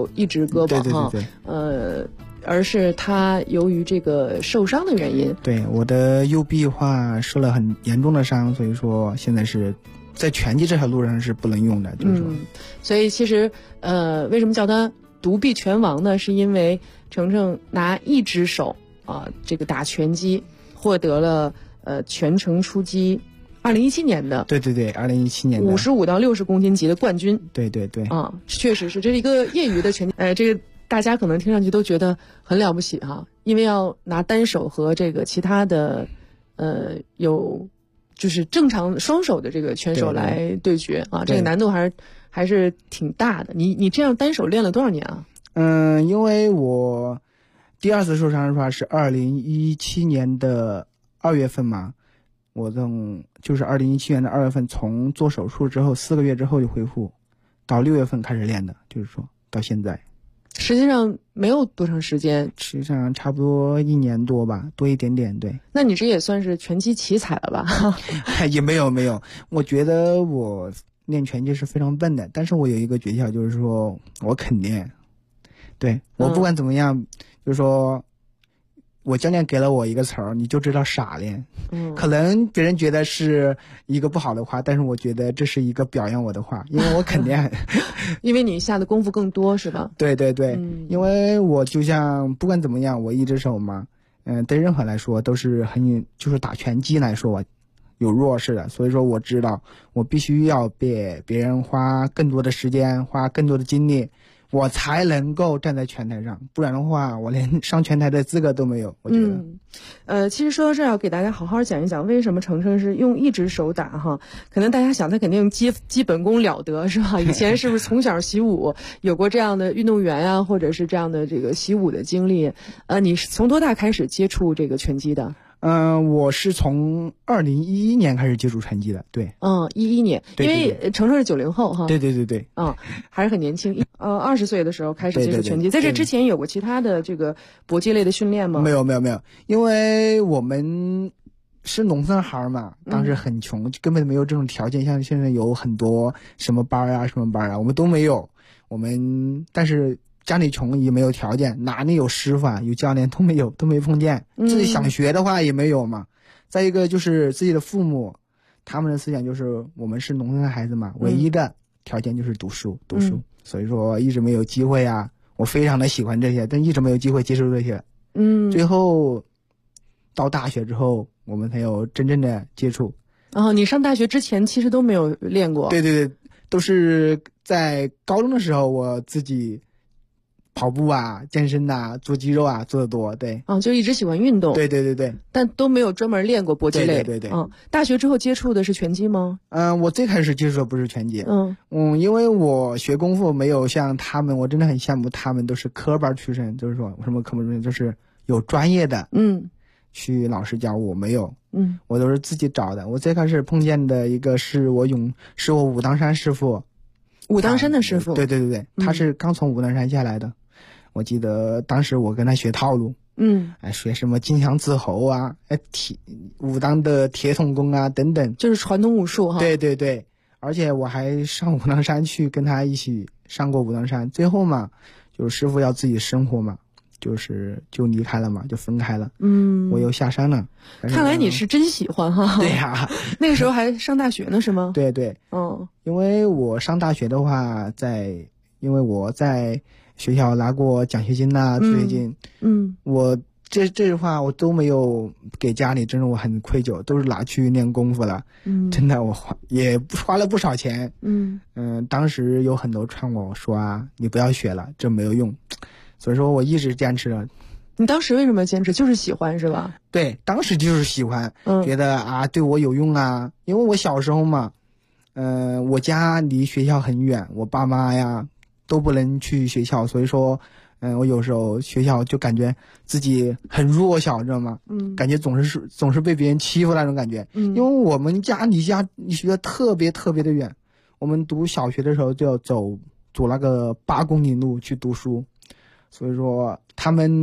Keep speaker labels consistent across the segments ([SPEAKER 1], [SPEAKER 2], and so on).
[SPEAKER 1] 有一只胳膊哈，而是他由于这个受伤的原因。
[SPEAKER 2] 对，我的右臂话受了很严重的伤，所以说现在是在拳击这条路上是不能用的，就是说。
[SPEAKER 1] 所以其实为什么叫他独臂拳王呢？是因为程程拿一只手这个打拳击，获得了全程出击2017年的
[SPEAKER 2] 对2017年的
[SPEAKER 1] 55到60公斤级的冠军。
[SPEAKER 2] 对
[SPEAKER 1] 确实是，这是一个业余的拳击，这个大家可能听上去都觉得很了不起哈，因为要拿单手和这个其他的有就是正常双手的这个拳手来对决啊，这个难度还是挺大的。你这样单手练了多少年啊？
[SPEAKER 2] 因为我第二次受伤的话是2017年的2月份嘛，我就是2017年的2月份从做手术之后4个月之后就恢复，到6月份开始练的，就是说到现在。
[SPEAKER 1] 实际上没有多长时间，
[SPEAKER 2] 实际上差不多1年多吧，多一点点。对，
[SPEAKER 1] 那你这也算是拳击奇才了吧？
[SPEAKER 2] 也没有，我觉得我练拳击是非常笨的，但是我有一个诀窍，就是说我肯练。对，我不管怎么样，就是说我教练给了我一个词儿，你就知道傻练。可能别人觉得是一个不好的话，但是我觉得这是一个表扬我的话，因为我肯练。
[SPEAKER 1] 因为你下的功夫更多是吧？
[SPEAKER 2] 对，因为我就像不管怎么样，我一只手嘛，对任何来说都是就是打拳击来说有弱势的，所以说我知道我必须要比别人花更多的时间，花更多的精力，我才能够站在拳台上，不然的话我连上拳台的资格都没有，我觉得。
[SPEAKER 1] 其实说到这儿要给大家好好讲一讲为什么程程是用一只手打哈。可能大家想他肯定基本功了得是吧？以前是不是从小习武，有过这样的运动员啊，或者是这样的这个习武的经历？你是从多大开始接触这个拳击的？
[SPEAKER 2] 我是从2011年开始接触拳击的，对。
[SPEAKER 1] 11年，因为程程是90后哈。
[SPEAKER 2] 对。
[SPEAKER 1] 还是很年轻，20岁的时候开始接触拳击。在这之前有过其他的这个搏击类的训练吗？
[SPEAKER 2] 没有，因为我们是农村孩儿嘛，当时很穷，根本没有这种条件，像现在有很多什么班啊，我们都没有。但是家里穷也没有条件，哪里有师傅啊，有教练都没有，都没碰见。自己想学的话也没有嘛。再一个就是自己的父母，他们的思想就是我们是农村的孩子嘛，唯一的条件就是读书，所以说一直没有机会啊。我非常的喜欢这些，但一直没有机会接触这些。最后到大学之后，我们才有真正的接触。
[SPEAKER 1] 你上大学之前其实都没有练过？
[SPEAKER 2] 对，都是在高中的时候我自己跑步啊、健身啊、做肌肉啊做得多。对，
[SPEAKER 1] 就一直喜欢运动。
[SPEAKER 2] 对，
[SPEAKER 1] 但都没有专门练过搏击类。
[SPEAKER 2] 对。
[SPEAKER 1] 大学之后接触的是拳击吗？
[SPEAKER 2] 我最开始接触的不是拳击。因为我学功夫没有像他们，我真的很羡慕他们都是科班出身，就是说什么科班出身，就是有专业的去老师教我，没有。我都是自己找的。我最开始碰见的一个是我武当山师傅。
[SPEAKER 1] 武当山的师傅？
[SPEAKER 2] 对，他是刚从武当山下来的。我记得当时我跟他学套路，学什么金枪刺喉啊，武当的铁桶功啊等等，
[SPEAKER 1] 就是传统武术哈。
[SPEAKER 2] 对，而且我还上武当山去跟他一起上过武当山。最后嘛，就是师傅要自己生活嘛，就离开了嘛，就分开了。我又下山了。
[SPEAKER 1] 看来你是真喜欢哈。
[SPEAKER 2] 对呀，
[SPEAKER 1] 那个时候还上大学呢是吗？
[SPEAKER 2] 对。因为我上大学的话，因为我在学校拿过奖学金啊、助学金。我这话我都没有给家里，真的我很愧疚，都是拿去练功夫了。真的我也花了不少钱。当时有很多劝我说你不要学了，这没有用。所以说我一直坚持了。
[SPEAKER 1] 你当时为什么坚持？就是喜欢是吧？
[SPEAKER 2] 对，当时就是喜欢，觉得对我有用啊。因为我小时候嘛，我家离学校很远，我爸妈呀都不能去学校，所以说我有时候学校就感觉自己很弱小，知道吗？感觉总是被别人欺负那种感觉。因为我们家离学校特别特别的远，我们读小学的时候就要走那个8公里路去读书，所以说他们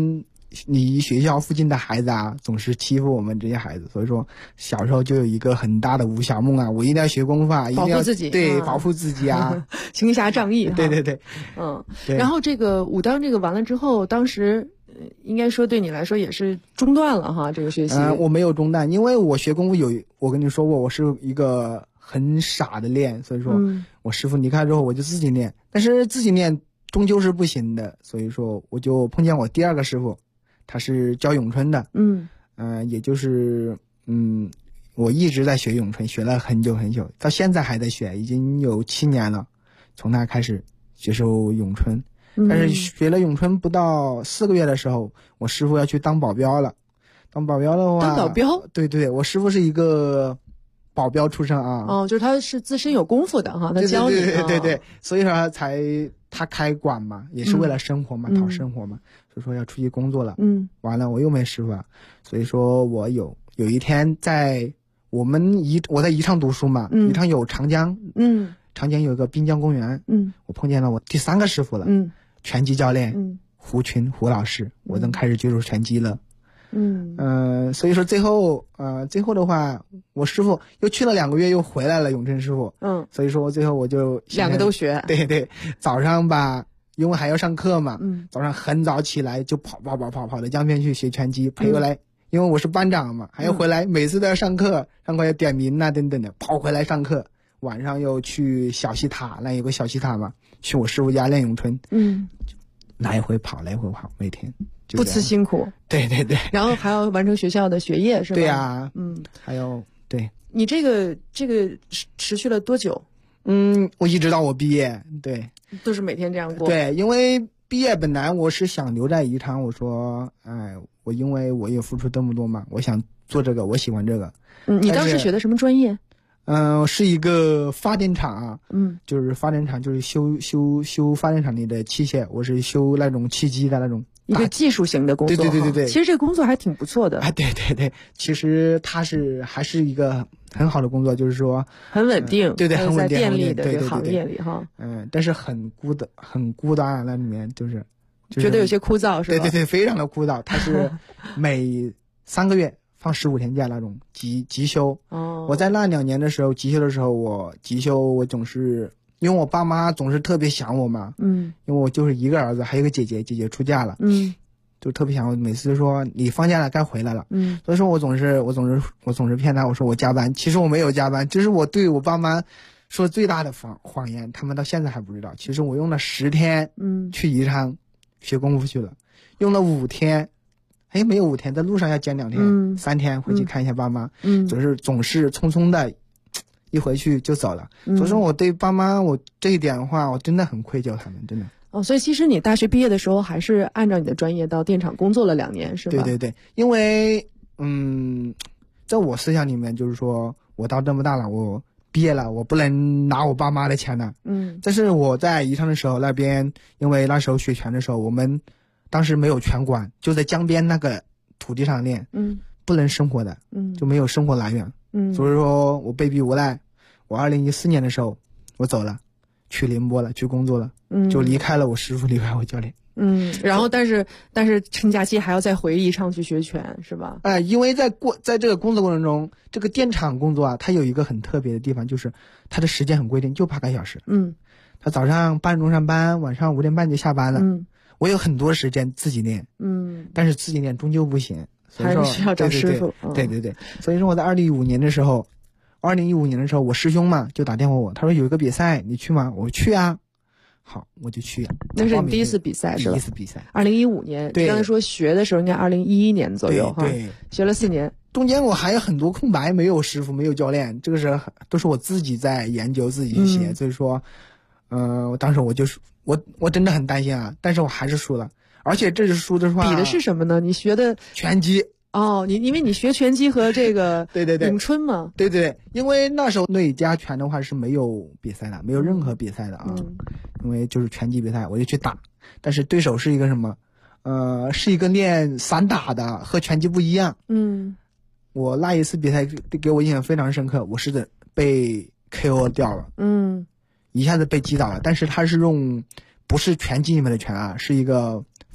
[SPEAKER 2] 离学校附近的孩子啊，总是欺负我们这些孩子，所以说小时候就有一个很大的武侠梦啊，我一定要学功夫啊，一定要
[SPEAKER 1] 保护自己，
[SPEAKER 2] 对，保护自己啊，
[SPEAKER 1] 行侠仗义，
[SPEAKER 2] 对对对，对。
[SPEAKER 1] 然后这个武当这个完了之后，当时应该说对你来说也是中断了哈，这个学习。
[SPEAKER 2] 我没有中断，因为我学功夫我跟你说过，我是一个很傻的练，所以说我师傅离开之后我就自己练，但是自己练终究是不行的，所以说我就碰见我第二个师傅，他是教咏春的，也就是我一直在学咏春，学了很久很久，到现在还在学，已经有7年了，从他开始接受咏春。但是学了咏春不到4个月的时候，我师傅要去当保镖了。当保镖的话，
[SPEAKER 1] 当保镖？
[SPEAKER 2] 对对对，我师傅是一个保镖出身啊。
[SPEAKER 1] 哦，就是他是自身有功夫的哈，他教你。
[SPEAKER 2] 对，所以说他开馆嘛，也是为了生活嘛，讨生活嘛。所以说要出去工作了。完了我又没师傅了，所以说我有一天在我在宜昌读书嘛，宜昌有长江，长江有一个滨江公园，我碰见了我第3个师傅了，拳击教练，胡群胡老师，我能开始接触拳击了。所以说最后的话，我师傅又去了2个月，又回来了，咏春师傅。所以说最后我就
[SPEAKER 1] 2个都学。
[SPEAKER 2] 对对，早上吧，因为还要上课嘛，早上很早起来就跑到江边去学拳击，陪回来，因为我是班长嘛，还要回来，每次都要上课要点名啊等等的，跑回来上课。晚上又去小西塔，那有个小西塔嘛，去我师傅家练咏春。来回跑，每天
[SPEAKER 1] 不辞辛苦。
[SPEAKER 2] 对对对，
[SPEAKER 1] 然后还要完成学校的学业，是吧？
[SPEAKER 2] 对呀，还有对。
[SPEAKER 1] 你这个持续了多久？
[SPEAKER 2] 我一直到我毕业，对，
[SPEAKER 1] 都是每天这样过。
[SPEAKER 2] 对，因为毕业本来我是想留在宜昌，我说，因为我也付出这么多嘛，我想做这个，我喜欢这个。
[SPEAKER 1] 你当时学的什么专业？
[SPEAKER 2] 是一个发电厂，就是发电厂，就是修发电厂里的器械，我是修那种汽机的那种。
[SPEAKER 1] 一个技术型的工作。
[SPEAKER 2] 对。
[SPEAKER 1] 其实这个工作还挺不错的。
[SPEAKER 2] 对，其实它还是一个很好的工作，就是说
[SPEAKER 1] 很稳定。
[SPEAKER 2] 对，很稳定。
[SPEAKER 1] 在电力的这个行业里哈。
[SPEAKER 2] 但是很孤单，那里面就是
[SPEAKER 1] 觉得有些枯燥，是吧？
[SPEAKER 2] 对，非常的枯燥。它是每3个月放15天假那种急休。我在那2年的时候，急休的时候，我总是因为我爸妈总是特别想我嘛，因为我就是一个儿子，还有个姐姐出嫁了，就特别想我，每次说你放假了该回来了，所以说我总是骗他，我说我加班，其实我没有加班，这是我对我爸妈说最大的谎言，他们到现在还不知道，其实我用了10天，去宜昌学功夫去了，用了5天。没有5天，在路上要减2天，3天回去看一下爸妈，总是匆匆的，一回去就走了。所以说我对爸妈，我这一点的话，我真的很愧疚他们，真的。
[SPEAKER 1] 所以其实你大学毕业的时候，还是按照你的专业到电厂工作了2年，是吧？
[SPEAKER 2] 对，因为在我思想里面，就是说我到这么大了，我毕业了，我不能拿我爸妈的钱了。这是我在宜昌的时候，那边因为那时候学拳的时候，我们当时没有拳馆，就在江边那个土地上练，不能生活的，就没有生活来源，所以说我被逼无奈，我2014年的时候我走了，去宁波了，去工作了，就离开了我师傅，离开我教练。
[SPEAKER 1] 然后但是趁假期还要再回宜昌去学拳，是吧？
[SPEAKER 2] 因为在这个工作过程中，这个电厂工作啊，它有一个很特别的地方，就是它的时间很规定，就8个小时。他早上8点钟上班，晚上5点半就下班了。我有很多时间自己练，但是自己练终究不行，所以说
[SPEAKER 1] 还是需要找师傅。
[SPEAKER 2] 对，所以说我在2015年的时候，我师兄嘛就打电话我，他说有一个比赛你去吗？我去啊，好我就去。
[SPEAKER 1] 那是你第一次比赛是吧？
[SPEAKER 2] 第一次比赛
[SPEAKER 1] ，2015年。对，刚才说学的时候应该2011年左右哈。
[SPEAKER 2] 对，
[SPEAKER 1] 学了4年，
[SPEAKER 2] 中间我还有很多空白，没有师傅，没有教练，这个是都是我自己在研究，自己去写，所以说。当时我真的很担心啊，但是我还是输了，而且这次输的话，
[SPEAKER 1] 比的是什么呢？你学的
[SPEAKER 2] 拳击
[SPEAKER 1] 因为你学拳击和这个
[SPEAKER 2] 对
[SPEAKER 1] 咏春嘛，
[SPEAKER 2] 对，因为那时候内家拳的话是没有比赛的，没有任何比赛的啊，因为就是拳击比赛，我就去打，但是对手是一个什么？是一个练散打的，和拳击不一样。我那一次比赛给我印象非常深刻，我是被 KO 掉了。一下子被击倒了，但是他是用不是拳击里面的拳啊，是一个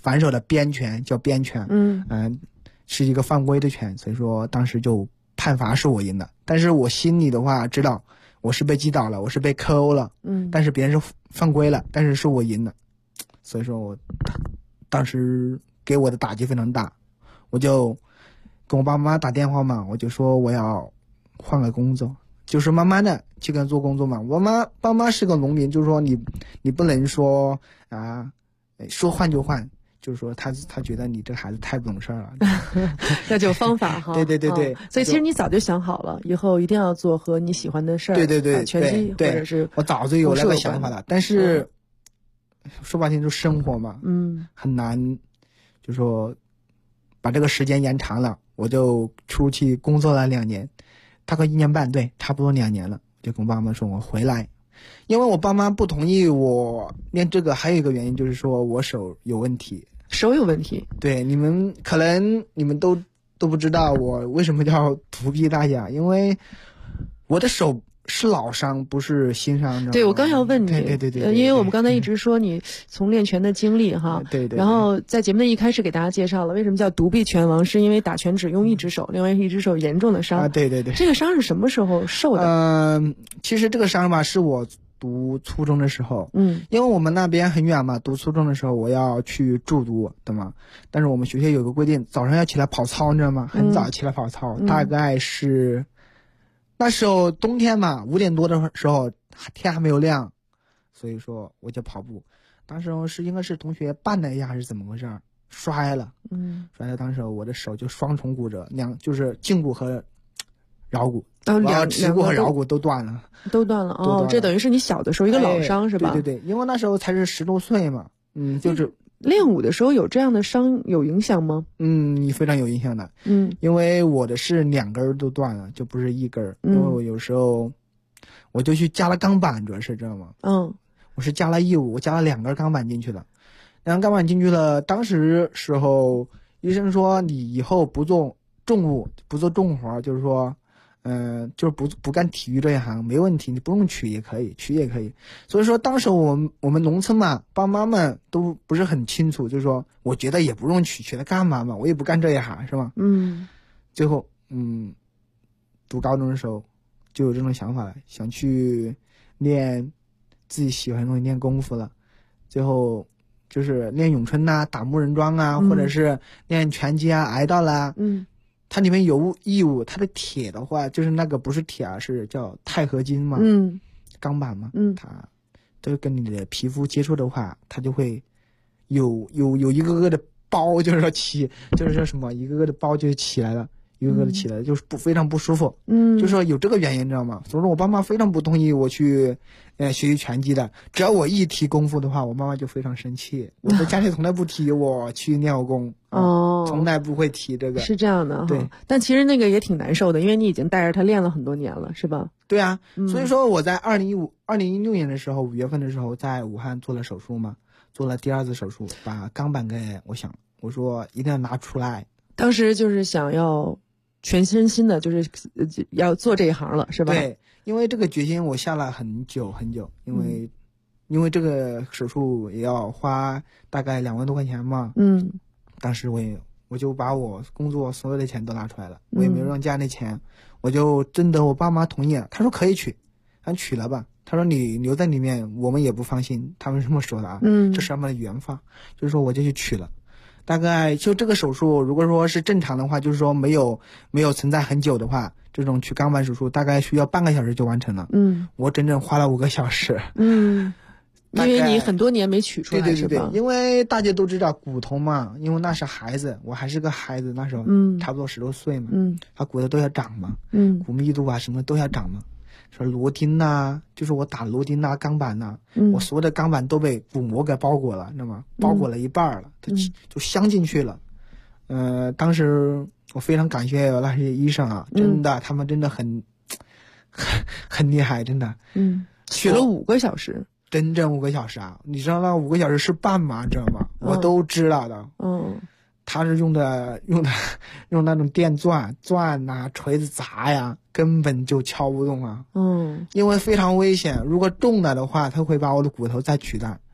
[SPEAKER 2] 反手的边拳叫边拳，是一个犯规的拳，所以说当时就判罚是我赢的。但是我心里的话知道我是被击倒了，我是被KO了，但是别人是犯规了，但是是我赢的，所以说我当时给我的打击非常大，我就跟我爸妈打电话嘛，我就说我要换个工作，就是慢慢的去跟做工作嘛。我爸妈是个农民，就是说你不能说说换就换，就是说他觉得你这孩子太不懂事了，
[SPEAKER 1] 要有方法哈。
[SPEAKER 2] 对，
[SPEAKER 1] 所以其实你早就想好了，以后一定要做和你喜欢的事儿。
[SPEAKER 2] 对，
[SPEAKER 1] 拳击或者是
[SPEAKER 2] 我早就有那个想法了，但是说白点就生活嘛，很难，就说把这个时间延长了，我就出去工作了2年，大概1年半，对，差不多2年了，就跟我爸妈说我回来。因为我爸妈不同意我练这个，还有一个原因就是说我手有问题。
[SPEAKER 1] 手有问题？对，
[SPEAKER 2] 你们都不知道我为什么叫独臂大侠，因为我的手是老伤，不是新伤。
[SPEAKER 1] 对，我刚要问你，
[SPEAKER 2] 对，
[SPEAKER 1] 因为我们刚才一直说你从练拳的经历哈，
[SPEAKER 2] 对，
[SPEAKER 1] 然后在节目的一开始给大家介绍了为什么叫独臂拳王，是因为打拳只用一只手，另外一只手严重的伤。
[SPEAKER 2] 对，
[SPEAKER 1] 这个伤是什么时候受的？
[SPEAKER 2] 其实这个伤吧是我读初中的时候，因为我们那边很远嘛，读初中的时候我要去住读的嘛，但是我们学校有个规定，早上要起来跑操，你知道吗？很早起来跑操，大概是那时候冬天嘛，5点多的时候天还没有亮，所以说我就跑步。当时应该是同学绊了一下还是怎么回事，摔了，摔了，当时我的手就双重骨折，就是胫骨和桡骨，耻骨和桡骨都断了。
[SPEAKER 1] 这等于是你小的时候一个老伤，是吧？
[SPEAKER 2] 对，因为那时候才是10多岁嘛，就是
[SPEAKER 1] 练武的时候有这样的伤有影响吗？
[SPEAKER 2] 非常有影响的。因为我的是2根都断了，就不是1根。因为我有时候我就去加了钢板，主要是知道吗？我是加了义务，我加了2根钢板进去了。2根钢板进去了，当时时候医生说你以后不做重物，不做重活，就是说就是不干体育这一行没问题，你不用取也可以。所以说当时我们农村嘛，爸妈们都不是很清楚，就是说我觉得也不用取它干嘛嘛，我也不干这一行，是吧？最后读高中的时候就有这种想法了，想去练自己喜欢的东西，练功夫了。最后就是练咏春啊，打木人桩啊，或者是练拳击啊，挨到了。它里面有义务，它的铁的话就是那个不是铁啊，是叫钛合金嘛，钢板嘛，它都跟你的皮肤接触的话，它就会有一个个的包，就是说就是说什么一个个的包就起来了，一个个的起来了，就是非常不舒服。就是说有这个原因，知道吗？所以说我爸妈非常不同意我去学习拳击的，只要我一提功夫的话，我妈妈就非常生气。我在家里从来不提我去练过功。从来不会提这个。
[SPEAKER 1] 是这样的哈。
[SPEAKER 2] 对，
[SPEAKER 1] 但其实那个也挺难受的，因为你已经带着他练了很多年了，是吧？
[SPEAKER 2] 对啊，所以说我在2016年的时候，5月份的时候在武汉做了手术嘛，做了第2次手术，把钢板给我说一定要拿出来。
[SPEAKER 1] 当时就是想要全身心的，就是要做这一行了，是吧？
[SPEAKER 2] 对，因为这个决心我下了很久，因为这个手术也要花大概2万多块钱嘛。当时我就把我工作所有的钱都拿出来了，我也没有让家里钱，我就征得我爸妈同意了。他说可以取，咱取了吧。他说你留在里面，我们也不放心。他们这么说的啊，这是他们的原话，就是说我就去取了。大概就这个手术，如果说是正常的话，就是说没有存在很久的话，这种取钢板手术大概需要半个小时就完成了。我整整花了5个小时。
[SPEAKER 1] 因为你很多年没取出来，
[SPEAKER 2] 对，因为大家都知道骨头嘛，因为那是孩子，我还是个孩子，那时候差不多10多岁嘛，他骨头都要长嘛，骨密度啊什么都要长嘛。说螺钉呐，就是我打螺钉呐、钢板呐，我所有的钢板都被骨膜给包裹了，你知道吗？包裹了一半了，它就镶进去了。当时我非常感谢那些医生啊，真的，他们真的很厉害，真的。
[SPEAKER 1] 取了5个小时。
[SPEAKER 2] 整整5个小时啊！你知道那5个小时是半吗？知道吗？我都知道的。他是用那种电钻呐、锤子砸呀，根本就敲不动啊。因为非常危险，如果动了的话，他会把我的骨头再取代。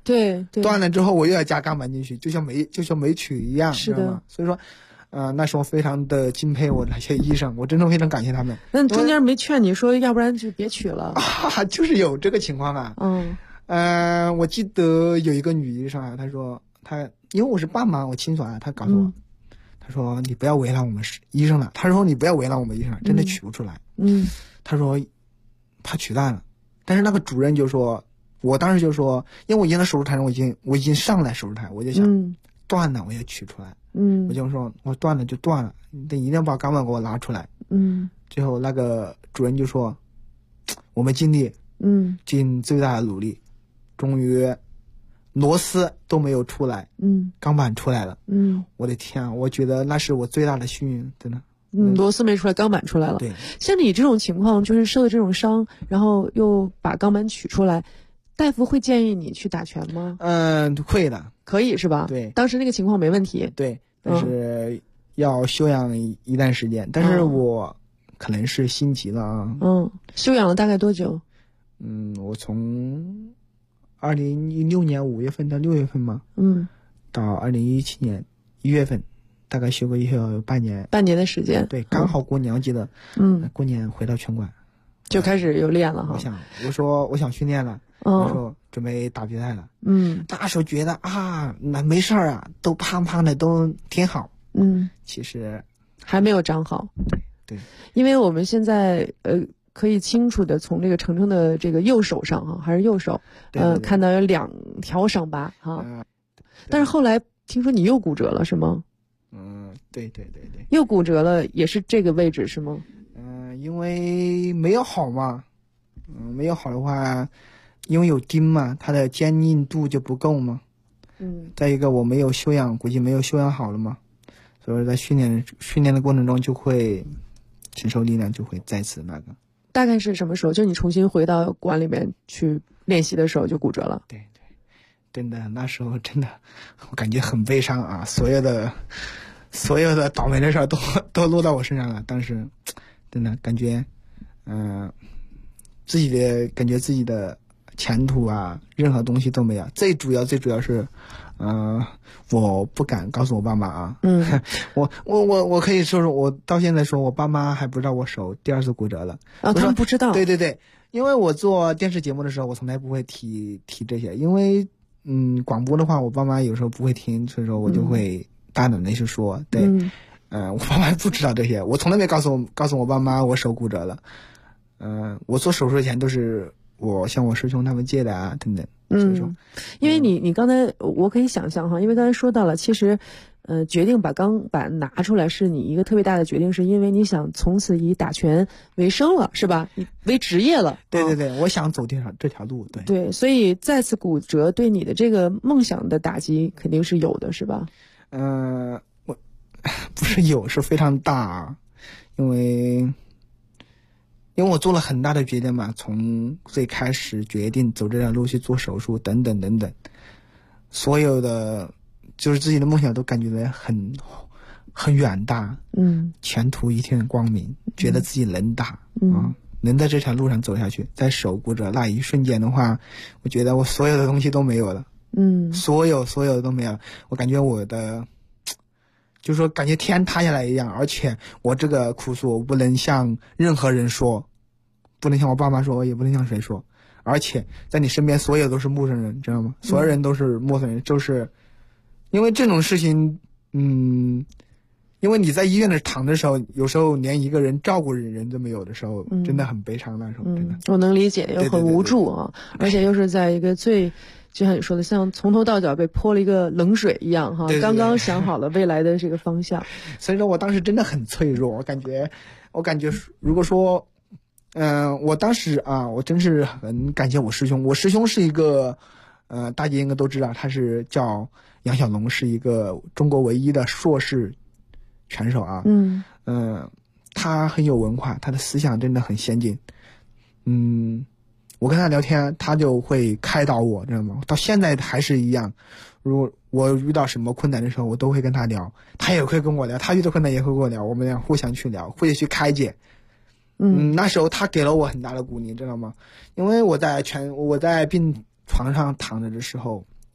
[SPEAKER 1] 对对，
[SPEAKER 2] 断了之后我又要加钢板进去，就像没取一样，
[SPEAKER 1] 是的
[SPEAKER 2] 知道吗？所以说，那时候非常的敬佩我那些医生，我真的非常感谢他们。
[SPEAKER 1] 那中间没劝你说，要不然就别取了
[SPEAKER 2] 就是有这个情况啊。我记得有一个女医生啊，她说因为我是爸妈，我亲属啊，她告诉我，她说你不要为难我们医生了，她说你不要为难我们医生，真的取不出来。她说怕取断了，但是那个主任就说，我当时就说，因为我已经在手术台上，我已经上来手术台，我就想断了我也取出来。我就说我断了就断了，你一定要把钢板给我拿出来。最后那个主任就说，我们尽力，尽最大的努力，终于螺丝都没有出来，钢板出来了。我的天啊，我觉得那是我最大的幸运，真的。
[SPEAKER 1] 螺丝没出来，钢板出来了。
[SPEAKER 2] 对，
[SPEAKER 1] 像你这种情况，就是受的这种伤，然后又把钢板取出来，大夫会建议你去打拳吗？
[SPEAKER 2] 会的，
[SPEAKER 1] 可以是吧？
[SPEAKER 2] 对，
[SPEAKER 1] 当时那个情况没问题。
[SPEAKER 2] 对，但是要休养一段时间。但是我可能是心急了啊。
[SPEAKER 1] 休养了大概多久？
[SPEAKER 2] 我从2016年5月份到6月份嘛，到2017年1月份，大概休半年
[SPEAKER 1] 的时间。
[SPEAKER 2] 对，刚好过年，记得，过年回到拳馆，
[SPEAKER 1] 就开始有练了哈。
[SPEAKER 2] 我说我想训练了，我说准备打比赛了。那时候觉得那没事儿啊，都胖胖的，都挺好。其实
[SPEAKER 1] 还没有长好。
[SPEAKER 2] 对，
[SPEAKER 1] 因为我们现在可以清楚的从这个程程的这个右手上哈，还是右手，看到有2条伤疤哈。但是后来听说你又骨折了是吗？
[SPEAKER 2] 对，
[SPEAKER 1] 又骨折了，也是这个位置是吗？
[SPEAKER 2] 因为没有好嘛，没有好的话，因为有钉嘛，它的坚硬度就不够嘛。再一个我没有休养，估计没有休养好了嘛，所以在训练的过程中就会承受力量就会再次那个。
[SPEAKER 1] 大概是什么时候？就你重新回到馆里面去练习的时候就骨折了？
[SPEAKER 2] 对，真的那时候真的我感觉很悲伤啊，所有的倒霉的事都落到我身上了。当时真的感觉自己的前途啊，任何东西都没有。最主要是我不敢告诉我爸妈啊。我可以说我到现在说我爸妈还不知道我手第2次骨折了。
[SPEAKER 1] 他们不知道。
[SPEAKER 2] 对，因为我做电视节目的时候我从来不会提这些，因为广播的话我爸妈有时候不会听，所以说我就会大胆的去说。对，我爸妈不知道这些，我从来没告诉我爸妈我手骨折了。我做手术前都是我向我师兄他们借的啊等等。所以说
[SPEAKER 1] 因为你刚才我可以想象哈，因为刚才说到了，其实决定把钢板拿出来是你一个特别大的决定，是因为你想从此以打拳为生了，是吧？为职业了。
[SPEAKER 2] 对，我想走这条路。
[SPEAKER 1] 对，所以再次骨折对你的这个梦想的打击肯定是有的，是吧？
[SPEAKER 2] 我不是有，是非常大啊，因为我做了很大的决定嘛，从最开始决定走这条路去做手术等等，所有的就是自己的梦想都感觉到很远大，前途一片光明，觉得自己能打，能在这条路上走下去。在手骨折那一瞬间的话，我觉得我所有的东西都没有了，所有的都没有了，我感觉我的。就是说感觉天塌下来一样，而且我这个苦诉我不能向任何人说，不能向我爸妈说，也不能向谁说，而且在你身边所有都是陌生人，知道吗？所有人都是陌生人，就是因为这种事情，因为你在医院里躺的时候，有时候连一个人照顾人都没有的时候，真的很悲伤。那时候真的，
[SPEAKER 1] 我能理解，又很无助啊，而且又是在一个就像你说的，像从头到脚被泼了一个冷水一样哈，刚刚想好了未来的这个方向。
[SPEAKER 2] 所以说我当时真的很脆弱，我感觉如果说，我当时我真是很感谢我师兄。我师兄是一个，大家应该都知道，他是叫杨小龙，是一个中国唯一的硕士拳手啊。他很有文化，他的思想真的很先进。我跟他聊天，他就会开导我，知道吗？到现在还是一样。如果我遇到什么困难的时候，我都会跟他聊，他也会跟我聊，他遇到困难也会跟我聊，我们俩互相去聊，互相去开解。那时候他给了我很大的鼓励，知道吗？因为我在病床上躺着的时候，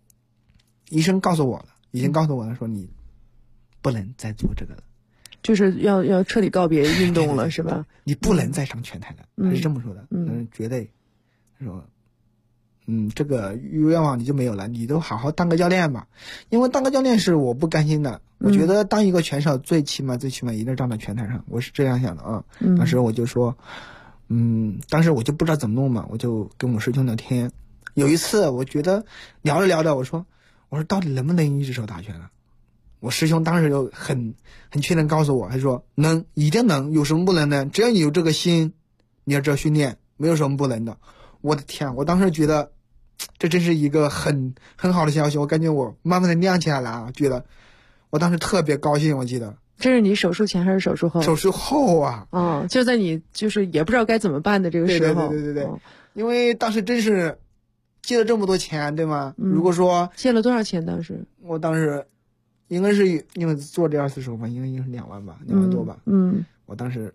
[SPEAKER 2] 医生告诉我了，已经告诉我了，说你不能再做这个了，
[SPEAKER 1] 就是要彻底告别运动了，是吧？
[SPEAKER 2] 你不能再上拳台了，他是这么说的，绝对说。这个愿望你就没有了，你都好好当个教练吧，因为当个教练是我不甘心的，我觉得当一个拳手最起码一定站在拳台上，我是这样想的啊。当时我就说，当时我就不知道怎么弄嘛，我就跟我师兄聊天，有一次我觉得聊着聊着，我说到底能不能一只手打拳啊？我师兄当时就很确定告诉我，他说能，一定能，有什么不能的？只要你有这个心，你要知道训练，没有什么不能的。我的天，我当时觉得这真是一个很好的消息，我感觉我慢慢的亮起来了啊！觉得我当时特别高兴，我记得
[SPEAKER 1] 这是你手术前还是手术后？
[SPEAKER 2] 手术后啊！
[SPEAKER 1] 就在你就是也不知道该怎么办的这个时候。
[SPEAKER 2] 对，因为当时真是借了这么多钱，对吗？如果说
[SPEAKER 1] 借了多少钱？当时
[SPEAKER 2] 我当时应该是因为做这2次手术吧，应该是2万吧，2万多吧。我当时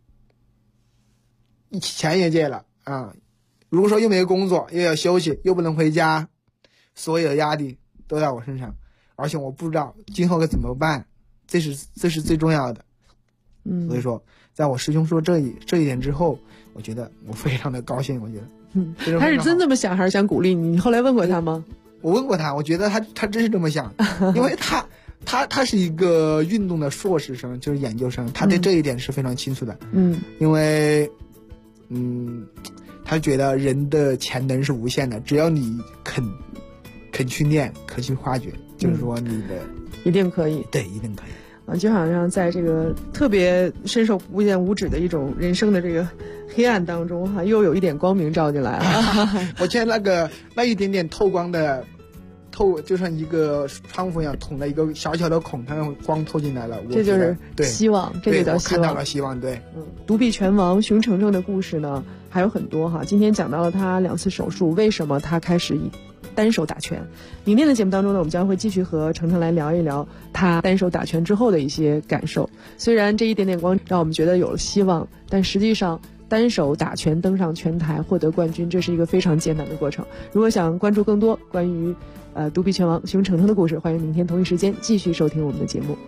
[SPEAKER 2] 钱也借了啊。如果说又没有工作，又要休息，又不能回家，所有的压力都在我身上，而且我不知道今后该怎么办，这是最重要的。所以说，在我师兄说这一点之后，我觉得我非常的高兴。我觉得，
[SPEAKER 1] 他是真这么想，还是想鼓励你？你后来问过他吗？
[SPEAKER 2] 我问过他，我觉得他真是这么想，因为他是一个运动的硕士生，就是研究生，他对这一点是非常清楚的。因为他觉得人的潜能是无限的，只要你肯去练，肯去发掘，就是说你的
[SPEAKER 1] 一定可以。
[SPEAKER 2] 对，一定可以。
[SPEAKER 1] 就好像在这个特别伸手不见五指的一种人生的这个黑暗当中又有一点光明照进来了。
[SPEAKER 2] 我见那一点点透光的就像一个窗户一样捅了一个小小的孔，它让光透进来了。
[SPEAKER 1] 这就是希望，这就叫希望。
[SPEAKER 2] 看到了希望，对。
[SPEAKER 1] 独臂拳王熊成成的故事呢还有很多哈。今天讲到了他2次手术，为什么他开始以单手打拳。明天的节目当中呢，我们将会继续和成成来聊一聊他单手打拳之后的一些感受。虽然这一点点光让我们觉得有了希望，但实际上单手打拳登上拳台获得冠军，这是一个非常艰难的过程。如果想关注更多关于独臂拳王熊成成的故事，欢迎明天同一时间继续收听我们的节目。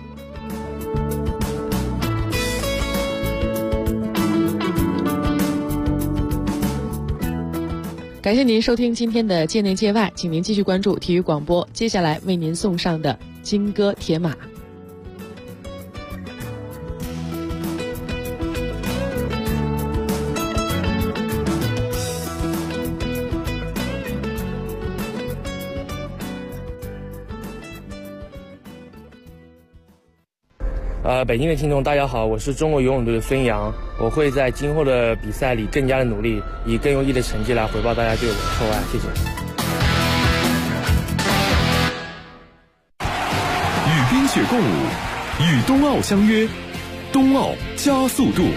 [SPEAKER 1] 感谢您收听今天的界内界外，请您继续关注体育广播，接下来为您送上的金戈铁马。
[SPEAKER 3] 北京的听众大家好，我是中国游泳队的孙杨，我会在今后的比赛里更加的努力，以更优异的成绩来回报大家对我的厚爱，谢谢。
[SPEAKER 4] 与冰雪共舞，与冬奥相约，冬奥加速度。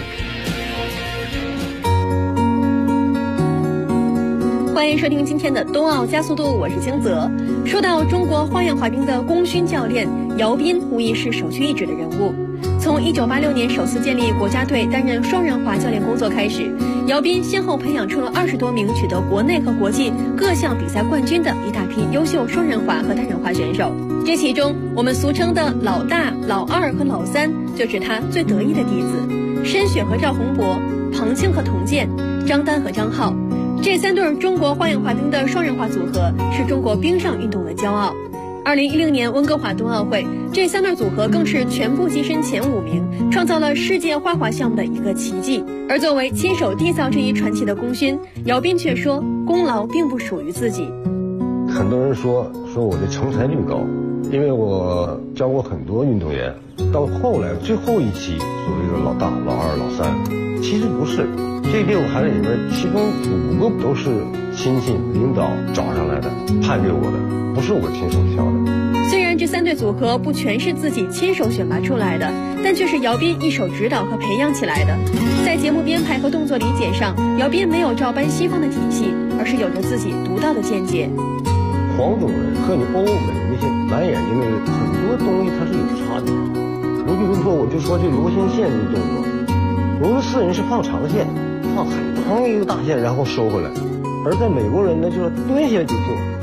[SPEAKER 5] 欢迎收听今天的冬奥加速度，我是金泽。说到中国花样滑冰的功勋教练姚斌，无疑是首屈一指的人物。从1986年首次建立国家队担任双人滑教练工作开始，姚斌先后培养出了20多名取得国内和国际各项比赛冠军的一大批优秀双人滑和单人滑选手。这其中，我们俗称的老大、老二和老三，就是他最得意的弟子申雪和赵宏博、庞庆和童健、张丹和张浩。这3对中国花样滑冰的双人滑组合是中国冰上运动的骄傲。2010年温哥华冬奥会，这3对组合更是全部跻身前5名，创造了世界花滑项目的一个奇迹。而作为亲手缔造这一传奇的功勋，姚斌却说，功劳并不属于自己。
[SPEAKER 6] 很多人说我的成才率高，因为我教过很多运动员，到后来最后一期所谓的老大、老二、老三，其实不是。这6个孩子里边，其中5个都是亲戚领导找上来的，判给我的，不是我亲手挑的。
[SPEAKER 5] 虽然这3对组合不全是自己亲手选拔出来的，但却是姚斌一手指导和培养起来的。在节目编排和动作理解上，姚斌没有照搬西方的体系，而是有着自己独到的见解。
[SPEAKER 6] 黄种人和你欧美那些蓝眼睛的很多东西它是有差别的。你比如说，我就说这螺旋线这个动作，俄罗斯人是放长线，放很长一个大线然后收回来，而在美国人呢就是蹲下就做，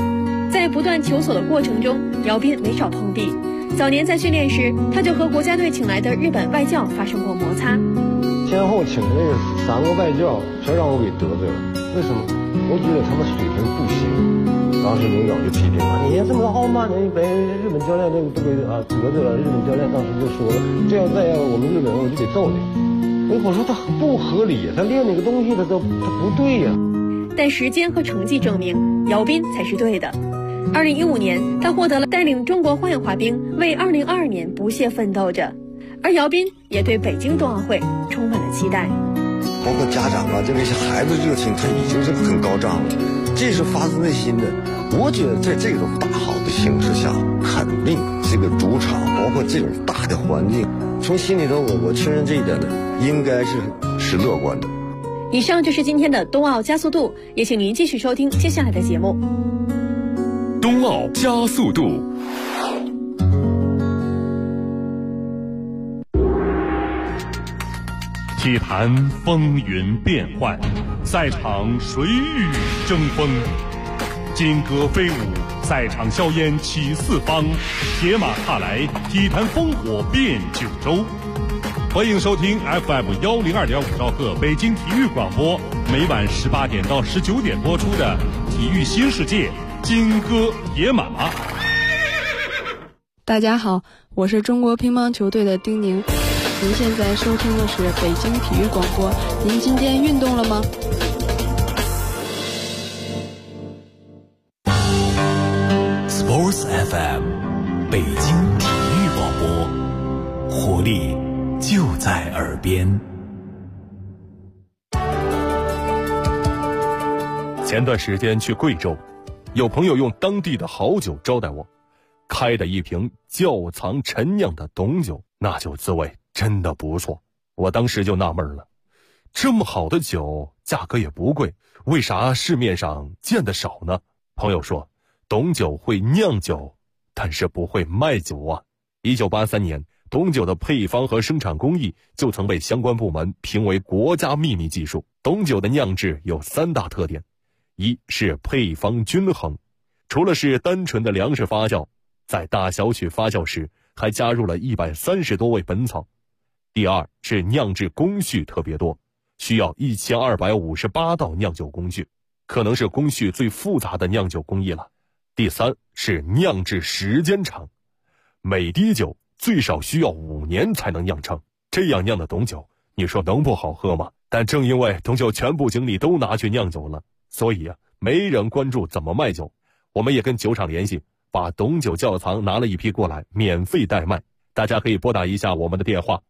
[SPEAKER 5] 在不断求索的过程中，姚斌没少碰壁。早年在训练时，他就和国家队请来的日本外教发生过摩擦。
[SPEAKER 6] 先后请的那3个外教全让我给得罪了，为什么？我觉得他们水平不行。当时领导就批评我，你这么傲慢的，你被日本教练都给得罪了。日本教练当时就说了，这样再要我们日本人我就得揍你。我说他不合理，他练那个东西他不对呀。
[SPEAKER 5] 但时间和成绩证明，姚斌才是对的。2015年，他获得了带领中国花样滑冰为2022年不懈奋斗着，而姚斌也对北京冬奥会充满了期待。
[SPEAKER 7] 包括家长对那些孩子热情，他已经是很高涨了，这是发自内心的。我觉得在这种大好的形势下，肯定这个主场，包括这种大的环境，从心里头我确认这一点的，应该是乐观的。
[SPEAKER 5] 以上就是今天的冬奥加速度，也请您继续收听接下来的节目。
[SPEAKER 4] 冬奥加速度。体坛风云变幻，赛场水雨争锋，金戈飞舞，赛场硝烟起四方，铁马踏来，体坛烽火遍九州。欢迎收听 FM102.5兆赫北京体育广播，每晚18点到19点播出的《体育新世界》金戈铁马。
[SPEAKER 8] 大家好，我是中国乒乓球队的丁宁。您现在收听的是北京体育广播。您今天运动了吗
[SPEAKER 9] ？Sports FM， 北京体育广播，活力就在耳边。
[SPEAKER 4] 前段时间去贵州，有朋友用当地的好酒招待我，开的一瓶窖藏陈酿的董酒，那酒滋味真的不错。我当时就纳闷了，这么好的酒价格也不贵，为啥市面上见得少呢？朋友说，董酒会酿酒，但是不会卖酒啊。1983年，董酒的配方和生产工艺就曾被相关部门评为国家秘密技术。董酒的酿制有3大特点：一是配方均衡，除了是单纯的粮食发酵，在大小曲发酵时还加入了130多味本草。第二是酿制工序特别多，需要1258道酿酒工序，可能是工序最复杂的酿酒工艺了。第三是酿制时间长，每滴酒最少需要5年才能酿成。这样酿的董酒，你说能不好喝吗？但正因为董酒全部精力都拿去酿酒了，所以没人关注怎么卖酒。我们也跟酒厂联系，把董酒窖藏拿了一批过来，免费代卖。大家可以拨打一下我们的电话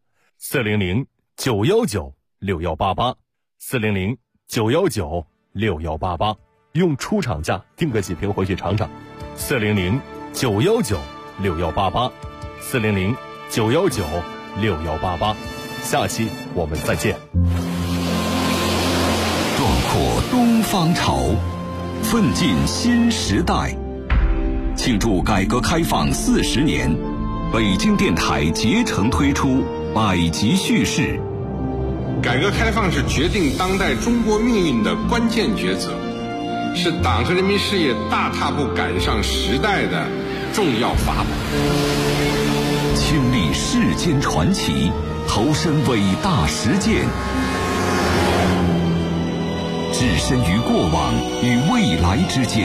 [SPEAKER 4] 400-919-6188 400-919-6188，用出厂价订个几瓶回去尝尝。400-919-6188 400-919-6188。下期我们再见。
[SPEAKER 9] 壮阔东方潮，奋进新时代。庆祝改革开放40年，北京电台竭诚推出百集叙事。
[SPEAKER 10] 改革开放是决定当代中国命运的关键抉择，是党和人民事业大踏步赶上时代的重要法宝。
[SPEAKER 9] 亲历世间传奇，投身伟大实践，置身于过往与未来之间。